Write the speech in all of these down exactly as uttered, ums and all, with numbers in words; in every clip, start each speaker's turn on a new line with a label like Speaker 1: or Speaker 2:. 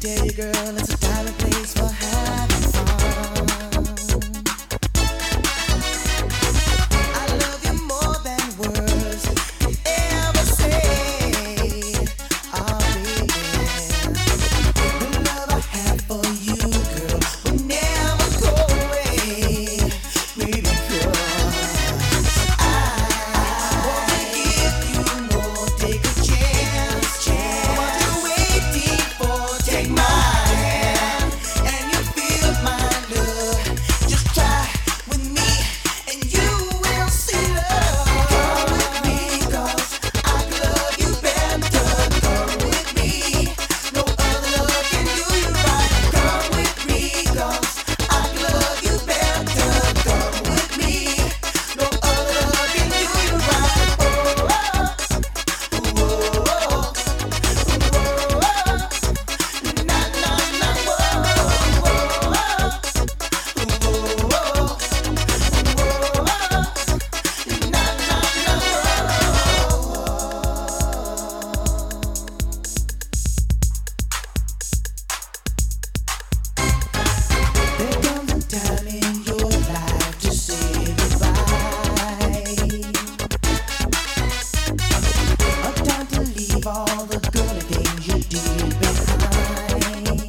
Speaker 1: tell you, girl, it's a time and place for having fun. I love you more than words can ever say. Oh, baby, the love I have for you, girl, will never go away. Baby, girl, I want to give you more. Take a chance, chance. What you waiting for? Take my hand, and you feel my love. Just try with me, and you will see love. Come with me, 'cause I love you better. Come with me, no other love can do you right. Come with me, 'cause I love you better. Come with me, no other love can do you right. Oh, oh, oh, oh, oh, na na na, oh, oh, oh, na na na, There comes a time in your life to say goodbye. A time to leave all the good things you did behind.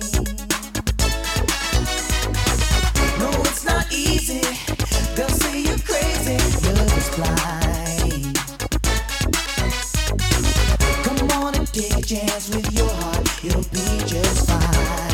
Speaker 1: No, it's not easy. They'll say you're crazy. Love is blind. Come on and take a chance with your heart. It'll be just fine.